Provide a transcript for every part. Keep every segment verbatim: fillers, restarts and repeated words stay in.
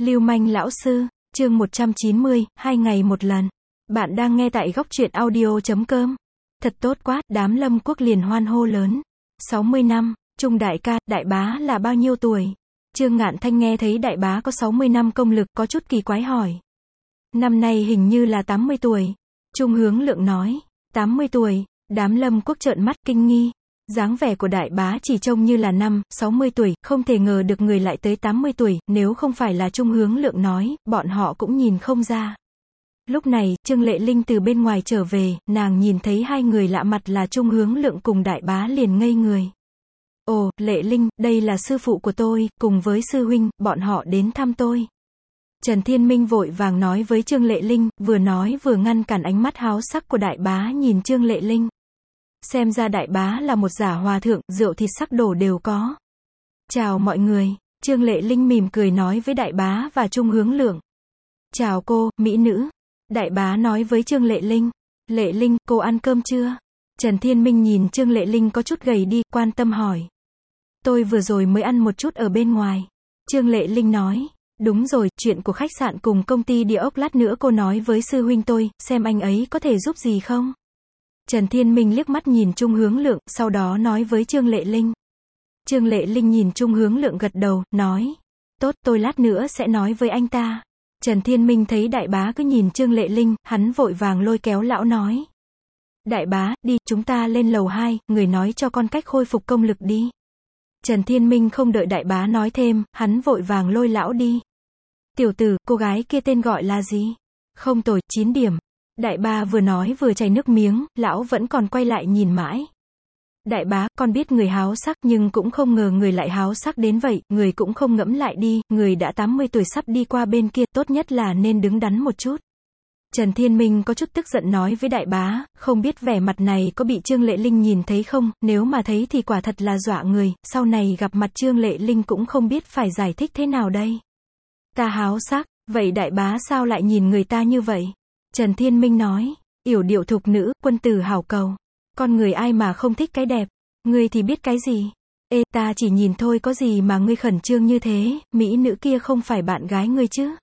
Lưu manh lão sư, chương một trăm chín mươi, hai ngày một lần. Bạn đang nghe tại góc truyện audio chấm com. Thật tốt quá, đám Lâm Quốc liền hoan hô lớn. sáu mươi năm, Trung đại ca, đại bá là bao nhiêu tuổi? Trương Ngạn Thanh nghe thấy đại bá có sáu mươi năm công lực, có chút kỳ quái hỏi. Năm nay hình như là tám mươi tuổi. Trung Hướng Lượng nói, tám mươi tuổi, đám Lâm Quốc trợn mắt kinh nghi. Dáng vẻ của đại bá chỉ trông như là năm, sáu mươi tuổi, không thể ngờ được người lại tới tám mươi tuổi, nếu không phải là Trung Hướng Lượng nói, bọn họ cũng nhìn không ra. Lúc này, Trương Lệ Linh từ bên ngoài trở về, nàng nhìn thấy hai người lạ mặt là Trung Hướng Lượng cùng đại bá liền ngây người. Ồ, Lệ Linh, đây là sư phụ của tôi, cùng với sư huynh, bọn họ đến thăm tôi. Trần Thiên Minh vội vàng nói với Trương Lệ Linh, vừa nói vừa ngăn cản ánh mắt háo sắc của đại bá nhìn Trương Lệ Linh. Xem ra đại bá là một giả hòa thượng, rượu thịt sắc đổ đều có. Chào mọi người, Trương Lệ Linh mỉm cười nói với đại bá và Trung Hướng Lượng. Chào cô, mỹ nữ. Đại bá nói với Trương Lệ Linh. Lệ Linh, cô ăn cơm chưa? Trần Thiên Minh nhìn Trương Lệ Linh có chút gầy đi, quan tâm hỏi. Tôi vừa rồi mới ăn một chút ở bên ngoài. Trương Lệ Linh nói. Đúng rồi, chuyện của khách sạn cùng công ty địa ốc lát nữa cô nói với sư huynh tôi, xem anh ấy có thể giúp gì không? Trần Thiên Minh liếc mắt nhìn Trung Hướng Lượng, sau đó nói với Trương Lệ Linh. Trương Lệ Linh nhìn Trung Hướng Lượng gật đầu, nói. Tốt, tôi lát nữa sẽ nói với anh ta. Trần Thiên Minh thấy đại bá cứ nhìn Trương Lệ Linh, hắn vội vàng lôi kéo lão nói. Đại bá, đi, chúng ta lên lầu hai, người nói cho con cách khôi phục công lực đi. Trần Thiên Minh không đợi đại bá nói thêm, hắn vội vàng lôi lão đi. Tiểu tử, cô gái kia tên gọi là gì? Không tồi, chín điểm. Đại bá vừa nói vừa chảy nước miếng, lão vẫn còn quay lại nhìn mãi. Đại bá, con biết người háo sắc nhưng cũng không ngờ người lại háo sắc đến vậy, người cũng không ngẫm lại đi, người đã tám mươi tuổi sắp đi qua bên kia, tốt nhất là nên đứng đắn một chút. Trần Thiên Minh có chút tức giận nói với đại bá, không biết vẻ mặt này có bị Trương Lệ Linh nhìn thấy không, nếu mà thấy thì quả thật là dọa người, sau này gặp mặt Trương Lệ Linh cũng không biết phải giải thích thế nào đây. Ta háo sắc, vậy đại bá sao lại nhìn người ta như vậy? Trần Thiên Minh nói, yểu điệu thục nữ, quân tử hảo cầu. Con người ai mà không thích cái đẹp, ngươi thì biết cái gì? Ê, ta chỉ nhìn thôi có gì mà ngươi khẩn trương như thế, mỹ nữ kia không phải bạn gái ngươi chứ?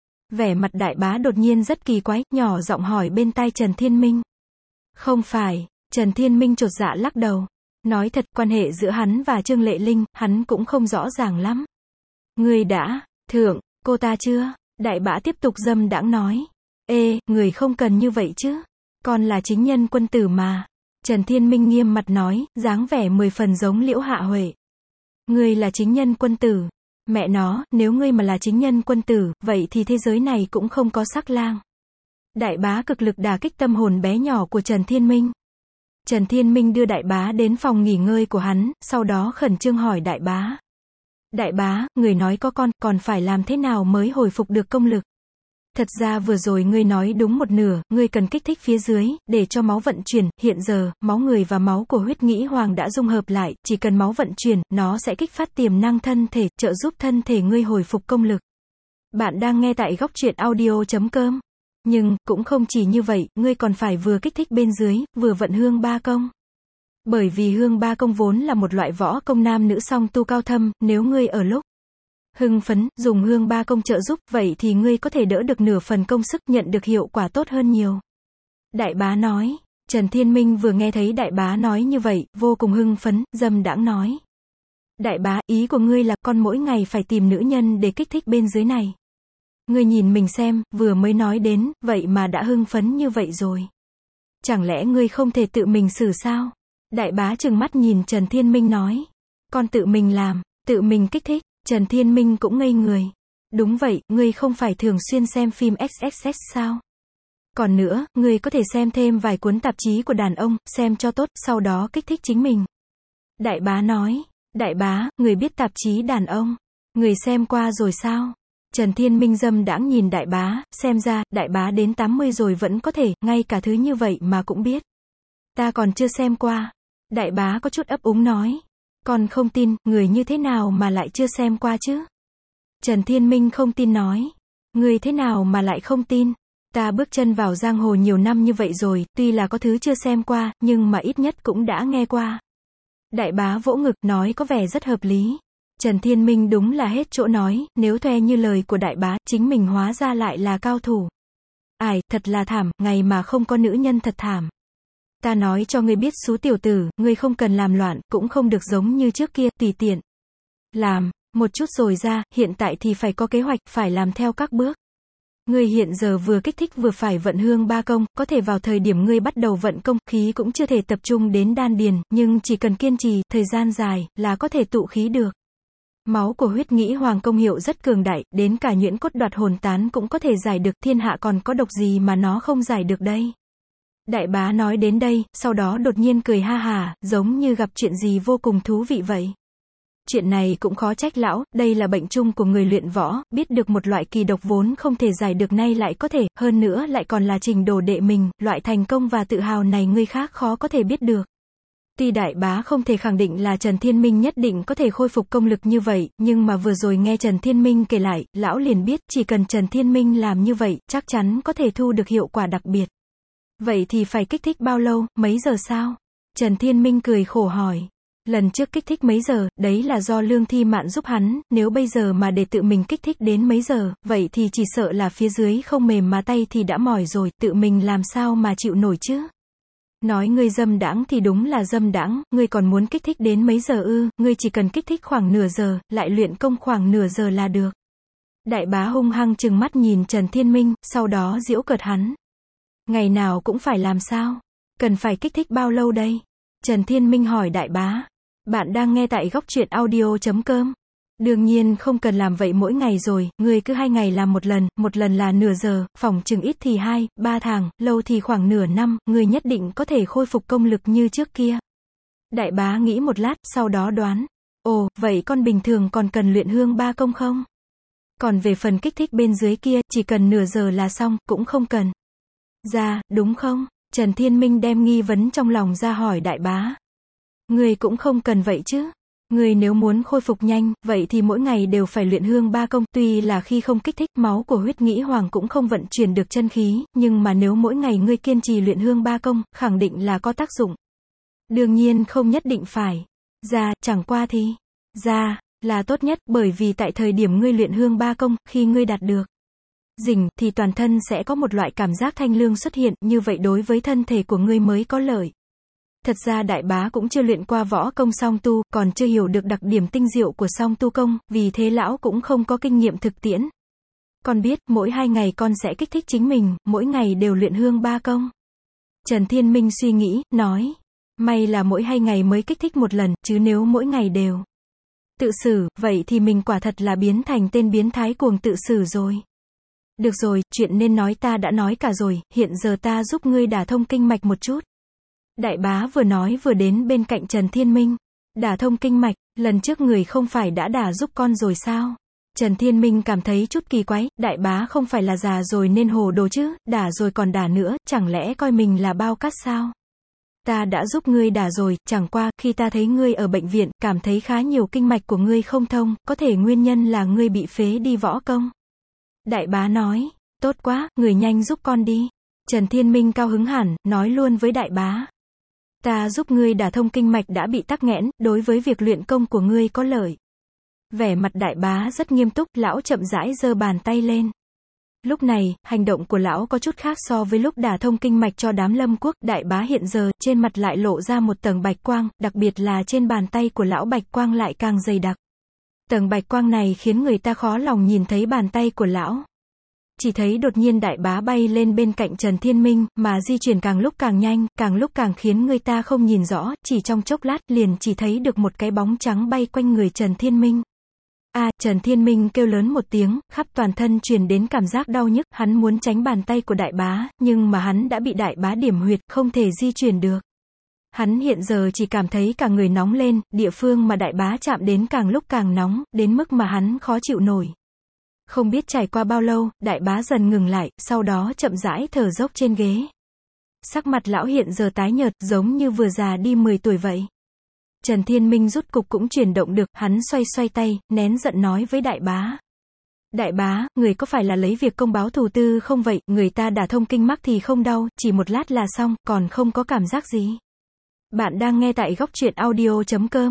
Vẻ mặt đại bá đột nhiên rất kỳ quái, nhỏ giọng hỏi bên tai Trần Thiên Minh. Không phải, Trần Thiên Minh chột dạ lắc đầu. Nói thật, quan hệ giữa hắn và Trương Lệ Linh, hắn cũng không rõ ràng lắm. Ngươi đã, thượng, cô ta chưa? Đại bá tiếp tục dâm đãng nói. Ê, người không cần như vậy chứ. Con là chính nhân quân tử mà. Trần Thiên Minh nghiêm mặt nói, dáng vẻ mười phần giống Liễu Hạ Huệ. Ngươi là chính nhân quân tử. Mẹ nó, nếu ngươi mà là chính nhân quân tử, vậy thì thế giới này cũng không có sắc lang. Đại bá cực lực đả kích tâm hồn bé nhỏ của Trần Thiên Minh. Trần Thiên Minh đưa đại bá đến phòng nghỉ ngơi của hắn, sau đó khẩn trương hỏi đại bá. Đại bá, người nói có con, còn phải làm thế nào mới hồi phục được công lực? Thật ra vừa rồi ngươi nói đúng một nửa, ngươi cần kích thích phía dưới, để cho máu vận chuyển, hiện giờ, máu người và máu của huyết nghĩ hoàng đã dung hợp lại, chỉ cần máu vận chuyển, nó sẽ kích phát tiềm năng thân thể, trợ giúp thân thể ngươi hồi phục công lực. Bạn đang nghe tại góc truyện audio chấm com. Nhưng, cũng không chỉ như vậy, ngươi còn phải vừa kích thích bên dưới, vừa vận hương ba công. Bởi vì hương ba công vốn là một loại võ công nam nữ song tu cao thâm, nếu ngươi ở lúc hưng phấn, dùng hương ba công trợ giúp, vậy thì ngươi có thể đỡ được nửa phần công sức, nhận được hiệu quả tốt hơn nhiều. Đại bá nói, Trần Thiên Minh vừa nghe thấy đại bá nói như vậy, vô cùng hưng phấn, dâm đãng nói. Đại bá, ý của ngươi là, con mỗi ngày phải tìm nữ nhân để kích thích bên dưới này. Ngươi nhìn mình xem, vừa mới nói đến, vậy mà đã hưng phấn như vậy rồi. Chẳng lẽ ngươi không thể tự mình xử sao? Đại bá trừng mắt nhìn Trần Thiên Minh nói. Con tự mình làm, tự mình kích thích. Trần Thiên Minh cũng ngây người. Đúng vậy, ngươi không phải thường xuyên xem phim ích ích ích sao? Còn nữa, ngươi có thể xem thêm vài cuốn tạp chí của đàn ông, xem cho tốt, sau đó kích thích chính mình. Đại bá nói, đại bá, người biết tạp chí đàn ông, người xem qua rồi sao? Trần Thiên Minh dâm đãng nhìn đại bá, xem ra, đại bá đến tám mươi rồi vẫn có thể, ngay cả thứ như vậy mà cũng biết. Ta còn chưa xem qua. Đại bá có chút ấp úng nói. Con không tin, người như thế nào mà lại chưa xem qua chứ? Trần Thiên Minh không tin nói. Người thế nào mà lại không tin? Ta bước chân vào giang hồ nhiều năm như vậy rồi, tuy là có thứ chưa xem qua, nhưng mà ít nhất cũng đã nghe qua. Đại bá vỗ ngực nói có vẻ rất hợp lý. Trần Thiên Minh đúng là hết chỗ nói, nếu thuê như lời của đại bá, chính mình hóa ra lại là cao thủ. Ải, thật là thảm, ngày mà không có nữ nhân thật thảm. Ta nói cho ngươi biết xú tiểu tử, ngươi không cần làm loạn, cũng không được giống như trước kia, tùy tiện. Làm, một chút rồi ra, hiện tại thì phải có kế hoạch, phải làm theo các bước. Ngươi hiện giờ vừa kích thích vừa phải vận hương ba công, có thể vào thời điểm ngươi bắt đầu vận công, khí cũng chưa thể tập trung đến đan điền, nhưng chỉ cần kiên trì, thời gian dài, là có thể tụ khí được. Máu của huyết nghĩ hoàng công hiệu rất cường đại, đến cả nhuyễn cốt đoạt hồn tán cũng có thể giải được, thiên hạ còn có độc gì mà nó không giải được đây. Đại bá nói đến đây, sau đó đột nhiên cười ha hà, giống như gặp chuyện gì vô cùng thú vị vậy. Chuyện này cũng khó trách lão, đây là bệnh chung của người luyện võ, biết được một loại kỳ độc vốn không thể giải được nay lại có thể, hơn nữa lại còn là Trình đồ đệ mình, loại thành công và tự hào này người khác khó có thể biết được. Tuy đại bá không thể khẳng định là Trần Thiên Minh nhất định có thể khôi phục công lực như vậy, nhưng mà vừa rồi nghe Trần Thiên Minh kể lại, lão liền biết chỉ cần Trần Thiên Minh làm như vậy, chắc chắn có thể thu được hiệu quả đặc biệt. Vậy thì phải kích thích bao lâu, mấy giờ sao? Trần Thiên Minh cười khổ hỏi. Lần trước kích thích mấy giờ, đấy là do Lương Thi Mạn giúp hắn, nếu bây giờ mà để tự mình kích thích đến mấy giờ, vậy thì chỉ sợ là phía dưới không mềm mà tay thì đã mỏi rồi, tự mình làm sao mà chịu nổi chứ? Nói ngươi dâm đãng thì đúng là dâm đãng, ngươi còn muốn kích thích đến mấy giờ ư, ngươi chỉ cần kích thích khoảng nửa giờ, lại luyện công khoảng nửa giờ là được. Đại bá hung hăng trừng mắt nhìn Trần Thiên Minh, sau đó giễu cợt hắn. Ngày nào cũng phải làm sao? Cần phải kích thích bao lâu đây? Trần Thiên Minh hỏi đại bá. Bạn đang nghe tại góc truyện audio chấm com. Đương nhiên không cần làm vậy mỗi ngày rồi, ngươi cứ hai ngày làm một lần, một lần là nửa giờ, phỏng chừng ít thì hai, ba tháng, lâu thì khoảng nửa năm, ngươi nhất định có thể khôi phục công lực như trước kia. Đại bá nghĩ một lát, sau đó đoán. Ồ, vậy con bình thường còn cần luyện hương ba công không? Còn về phần kích thích bên dưới kia, chỉ cần nửa giờ là xong, cũng không cần. Ra, đúng không? Trần Thiên Minh đem nghi vấn trong lòng ra hỏi đại bá. Ngươi cũng không cần vậy chứ. Ngươi nếu muốn khôi phục nhanh, vậy thì mỗi ngày đều phải luyện hương ba công, tuy là khi không kích thích, máu của huyết nghĩ hoàng cũng không vận chuyển được chân khí, nhưng mà nếu mỗi ngày ngươi kiên trì luyện hương ba công, khẳng định là có tác dụng. Đương nhiên không nhất định phải. Ra, chẳng qua thì. Ra, là tốt nhất, bởi vì tại thời điểm ngươi luyện hương ba công, khi ngươi đạt được rình, thì toàn thân sẽ có một loại cảm giác thanh lương xuất hiện, như vậy đối với thân thể của ngươi mới có lợi. Thật ra đại bá cũng chưa luyện qua võ công song tu, còn chưa hiểu được đặc điểm tinh diệu của song tu công, vì thế lão cũng không có kinh nghiệm thực tiễn. Con biết, mỗi hai ngày con sẽ kích thích chính mình, mỗi ngày đều luyện hương ba công. Trần Thiên Minh suy nghĩ, nói. May là mỗi hai ngày mới kích thích một lần, chứ nếu mỗi ngày đều tự xử, vậy thì mình quả thật là biến thành tên biến thái cuồng tự xử rồi. Được rồi, chuyện nên nói ta đã nói cả rồi, hiện giờ ta giúp ngươi đả thông kinh mạch một chút. Đại bá vừa nói vừa đến bên cạnh Trần Thiên Minh. Đả thông kinh mạch, lần trước người không phải đã đả giúp con rồi sao? Trần Thiên Minh cảm thấy chút kỳ quái, đại bá không phải là già rồi nên hồ đồ chứ, đả rồi còn đả nữa, chẳng lẽ coi mình là bao cát sao? Ta đã giúp ngươi đả rồi, chẳng qua, khi ta thấy ngươi ở bệnh viện, cảm thấy khá nhiều kinh mạch của ngươi không thông, có thể nguyên nhân là ngươi bị phế đi võ công. Đại bá nói, tốt quá, người nhanh giúp con đi. Trần Thiên Minh cao hứng hẳn, nói luôn với đại bá. Ta giúp ngươi đả thông kinh mạch đã bị tắc nghẽn, đối với việc luyện công của ngươi có lợi. Vẻ mặt đại bá rất nghiêm túc, lão chậm rãi giơ bàn tay lên. Lúc này, hành động của lão có chút khác so với lúc đả thông kinh mạch cho đám Lâm Quốc, đại bá hiện giờ, trên mặt lại lộ ra một tầng bạch quang, đặc biệt là trên bàn tay của lão bạch quang lại càng dày đặc. Tầng bạch quang này khiến người ta khó lòng nhìn thấy bàn tay của lão. Chỉ thấy đột nhiên đại bá bay lên bên cạnh Trần Thiên Minh, mà di chuyển càng lúc càng nhanh, càng lúc càng khiến người ta không nhìn rõ, chỉ trong chốc lát liền chỉ thấy được một cái bóng trắng bay quanh người Trần Thiên Minh. A, à, Trần Thiên Minh kêu lớn một tiếng, khắp toàn thân truyền đến cảm giác đau nhức, hắn muốn tránh bàn tay của đại bá, nhưng mà hắn đã bị đại bá điểm huyệt, không thể di chuyển được. Hắn hiện giờ chỉ cảm thấy cả người nóng lên, địa phương mà đại bá chạm đến càng lúc càng nóng, đến mức mà hắn khó chịu nổi. Không biết trải qua bao lâu, đại bá dần ngừng lại, sau đó chậm rãi thở dốc trên ghế. Sắc mặt lão hiện giờ tái nhợt, giống như vừa già đi mười tuổi vậy. Trần Thiên Minh rút cục cũng chuyển động được, hắn xoay xoay tay, nén giận nói với đại bá. Đại bá, người có phải là lấy việc công báo thù tư không vậy, người ta đả thông kinh mắc thì không đau, chỉ một lát là xong, còn không có cảm giác gì. Bạn đang nghe tại góc truyện audio chấm com.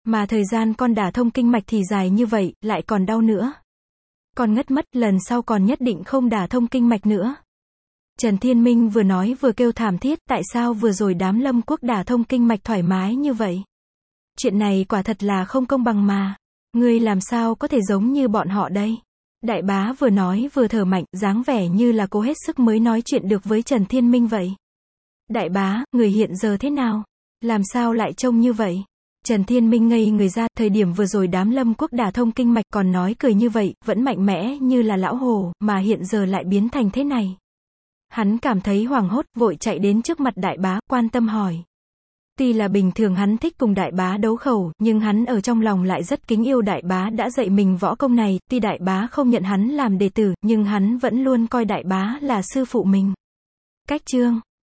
Mà thời gian con đả thông kinh mạch thì dài như vậy, lại còn đau nữa. Con ngất mất, lần sau còn nhất định không đả thông kinh mạch nữa. Trần Thiên Minh vừa nói vừa kêu thảm thiết, tại sao vừa rồi đám Lâm Quốc đả thông kinh mạch thoải mái như vậy? Chuyện này quả thật là không công bằng mà. Ngươi làm sao có thể giống như bọn họ đây? Đại bá vừa nói vừa thở mạnh, dáng vẻ như là cố hết sức mới nói chuyện được với Trần Thiên Minh vậy. Đại bá, người hiện giờ thế nào? Làm sao lại trông như vậy? Trần Thiên Minh ngây người ra, thời điểm vừa rồi đám Lâm Quốc đả thông kinh mạch còn nói cười như vậy, vẫn mạnh mẽ như là lão hồ, mà hiện giờ lại biến thành thế này. Hắn cảm thấy hoảng hốt, vội chạy đến trước mặt đại bá, quan tâm hỏi. Tuy là bình thường hắn thích cùng đại bá đấu khẩu, nhưng hắn ở trong lòng lại rất kính yêu đại bá đã dạy mình võ công này, tuy đại bá không nhận hắn làm đệ tử, nhưng hắn vẫn luôn coi đại bá là sư phụ mình. Cách chương